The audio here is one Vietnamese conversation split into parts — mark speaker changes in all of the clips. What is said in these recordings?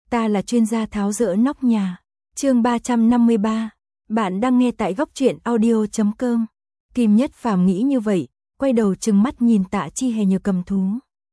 Speaker 1: ta là chuyên gia tháo dỡ nóc nhà. Chương 353. Bạn đang nghe tại góc truyện audio.com. Kim Nhất Phàm nghĩ như vậy, quay đầu trừng mắt nhìn Tạ Chi Hề nhờ cầm thú.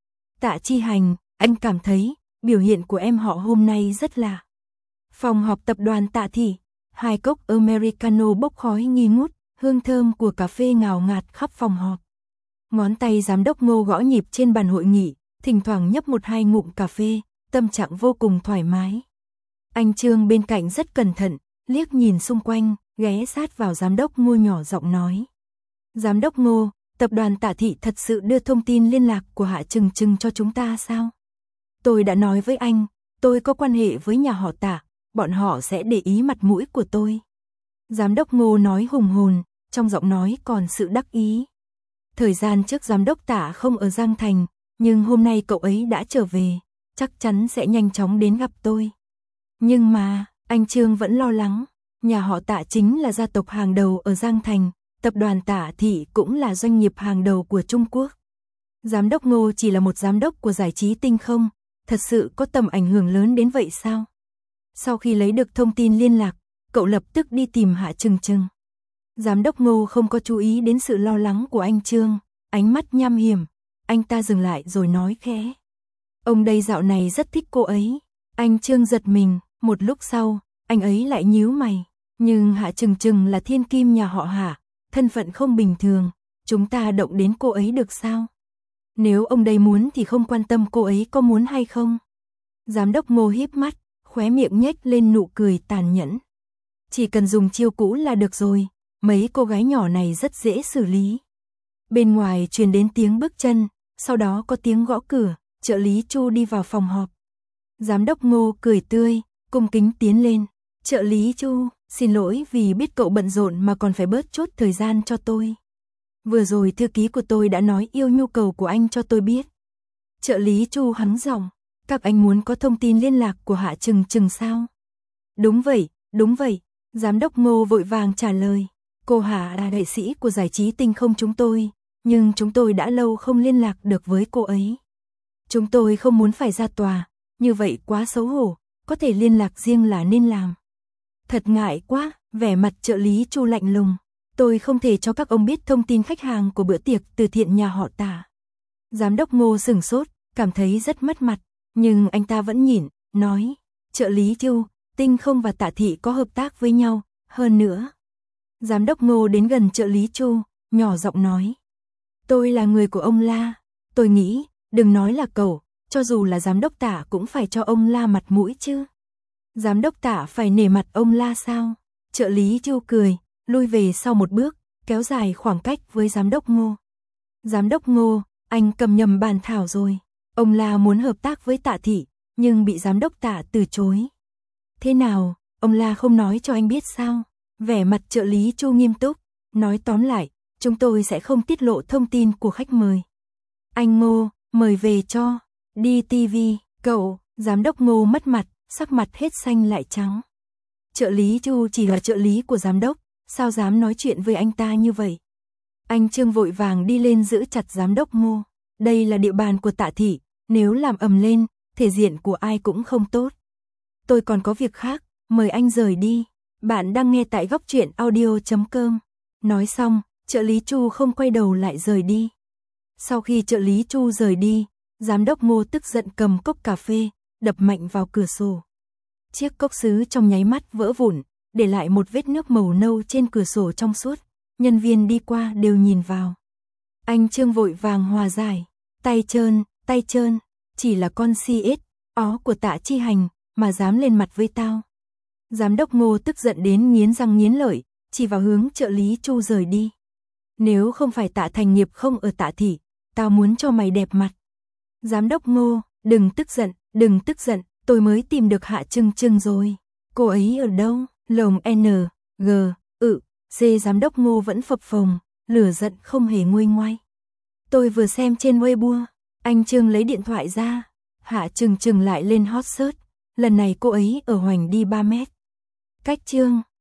Speaker 1: Tạ Chi Hành, anh cảm thấy biểu hiện của em họ hôm nay rất lạ. Phòng họp tập đoàn Tạ Thị, 2 cốc Americano bốc khói nghi ngút, hương thơm của cà phê ngào ngạt khắp phòng họp. Ngón tay giám đốc Ngô gõ nhịp trên bàn hội nghị, thỉnh thoảng nhấp 1-2 ngụm cà phê, tâm trạng vô cùng thoải mái. Anh Trương bên cạnh rất cẩn thận, liếc nhìn xung quanh, ghé sát vào giám đốc Ngô nhỏ giọng nói. Giám đốc Ngô, tập đoàn Tạ Thị thật sự đưa thông tin liên lạc của Hạ Trừng Trừng cho chúng ta sao? Tôi đã nói với anh, tôi có quan hệ với nhà họ Tạ, bọn họ sẽ để ý mặt mũi của tôi. Giám đốc Ngô nói hùng hồn, trong giọng nói còn sự đắc ý. Thời gian trước giám đốc Tạ không ở Giang Thành, nhưng hôm nay cậu ấy đã trở về, chắc chắn sẽ nhanh chóng đến gặp tôi. Nhưng mà, anh Trương vẫn lo lắng, nhà họ Tạ chính là gia tộc hàng đầu ở Giang Thành, tập đoàn Tạ Thị cũng là doanh nghiệp hàng đầu của Trung Quốc. Giám đốc Ngô chỉ là một giám đốc của giải trí Tinh Không, thật sự có tầm ảnh hưởng lớn đến vậy sao? Sau khi lấy được thông tin liên lạc, cậu lập tức đi tìm Hạ Trừng Trừng. Giám đốc Ngô không có chú ý đến sự lo lắng của anh Trương, ánh mắt nham hiểm, anh ta dừng lại rồi nói khẽ. Ông đây dạo này rất thích cô ấy. Anh Trương giật mình, một lúc sau, anh ấy lại nhíu mày. Nhưng Hạ Trừng Trừng là thiên kim nhà họ Hạ, thân phận không bình thường, chúng ta động đến cô ấy được sao? Nếu ông đây muốn thì không quan tâm cô ấy có muốn hay không. Giám đốc Ngô híp mắt, khóe miệng nhếch lên nụ cười tàn nhẫn. Chỉ cần dùng chiêu cũ là được rồi, mấy cô gái nhỏ này rất dễ xử lý. Bên ngoài truyền đến tiếng bước chân, sau đó có tiếng gõ cửa, trợ lý Chu đi vào phòng họp. Giám đốc Ngô cười tươi, cung kính tiến lên. Trợ lý Chu, xin lỗi vì biết cậu bận rộn mà còn phải bớt chút thời gian cho tôi. Vừa rồi thư ký của tôi đã nói yêu nhu cầu của anh cho tôi biết. Trợ lý Chu hắng giọng, các anh muốn có thông tin liên lạc của Hạ Trừng Trừng sao? Đúng vậy, giám đốc Ngô vội vàng trả lời. Cô Hạ là đại sĩ của giải trí Tinh Không chúng tôi, nhưng chúng tôi đã lâu không liên lạc được với cô ấy. Chúng tôi không muốn phải ra tòa, như vậy quá xấu hổ, có thể liên lạc riêng là nên làm. Thật ngại quá, vẻ mặt trợ lý Chu lạnh lùng. Tôi không thể cho các ông biết thông tin khách hàng của bữa tiệc từ thiện nhà họ Tạ. Giám đốc Ngô sửng sốt, cảm thấy rất mất mặt, nhưng anh ta vẫn nhịn, nói. Trợ lý Chu, Tinh Không và Tạ Thị có hợp tác với nhau, hơn nữa. Giám đốc Ngô đến gần trợ lý Chu, nhỏ giọng nói. Tôi là người của ông La, tôi nghĩ, đừng nói là cậu, cho dù là giám đốc Tạ cũng phải cho ông La mặt mũi chứ. Giám đốc Tạ phải nể mặt ông La sao? Trợ lý Chu cười, lui về sau một bước, kéo dài khoảng cách với giám đốc Ngô. Giám đốc Ngô, anh cầm nhầm bàn thảo rồi. Ông La muốn hợp tác với Tạ Thị, nhưng bị giám đốc Tạ từ chối. Thế nào, ông La không nói cho anh biết sao? Vẻ mặt trợ lý Chu nghiêm túc, nói tóm lại, chúng tôi sẽ không tiết lộ thông tin của khách mời. Anh Ngô, mời về cho. Đi TV, cậu, giám đốc Ngô mất mặt, sắc mặt hết xanh lại trắng. Trợ lý Chu chỉ là trợ lý của giám đốc, sao dám nói chuyện với anh ta như vậy? Anh Trương vội vàng đi lên giữ chặt giám đốc Ngô. Đây là địa bàn của Tạ Thị, nếu làm ầm lên, thể diện của ai cũng không tốt. Tôi còn có việc khác, mời anh rời đi. Bạn đang nghe tại góc truyện audio.com. Nói xong, trợ lý Chu không quay đầu lại rời đi. Sau khi trợ lý Chu rời đi, giám đốc Ngô tức giận cầm cốc cà phê, đập mạnh vào cửa sổ. Chiếc cốc sứ trong nháy mắt vỡ vụn, để lại một vết nước màu nâu trên cửa sổ trong suốt. Nhân viên đi qua đều nhìn vào. Anh Trương vội vàng hòa giải. Tay trơn, chỉ là con CS, ó của Tạ Chi Hành, mà dám lên mặt với tao. Giám đốc Ngô tức giận đến nghiến răng nghiến lợi, chỉ vào hướng trợ lý Chu rời đi. Nếu không phải Tạ Thành Nghiệp không ở Tạ Thị, tao muốn cho mày đẹp mặt. Giám đốc Ngô, đừng tức giận, tôi mới tìm được Hạ Trừng Trừng rồi. Cô ấy ở đâu? Lồng N, G, C. Giám đốc Ngô vẫn phập phồng, lửa giận không hề nguôi ngoai. Tôi vừa xem trên Weibo, anh Trương lấy điện thoại ra. Hạ Trừng Trừng lại lên hot search, lần này cô ấy ở hoành đi 3 mét. Cách Trương,